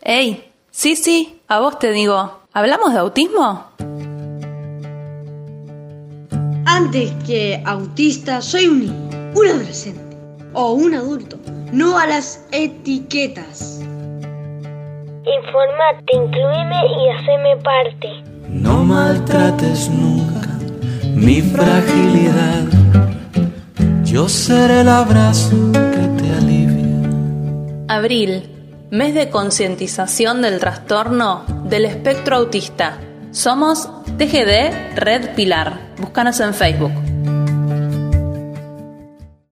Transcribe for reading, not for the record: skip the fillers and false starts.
Ey, sí, a vos te digo, ¿hablamos de autismo? Antes que autista, soy un niño, un adolescente o un adulto. No a las etiquetas. Informate, incluime y haceme parte. No maltrates nunca mi fragilidad. Yo seré el abrazo que te alivia. Abril, mes de concientización del trastorno del espectro autista. Somos TGD Red Pilar. Búscanos en Facebook.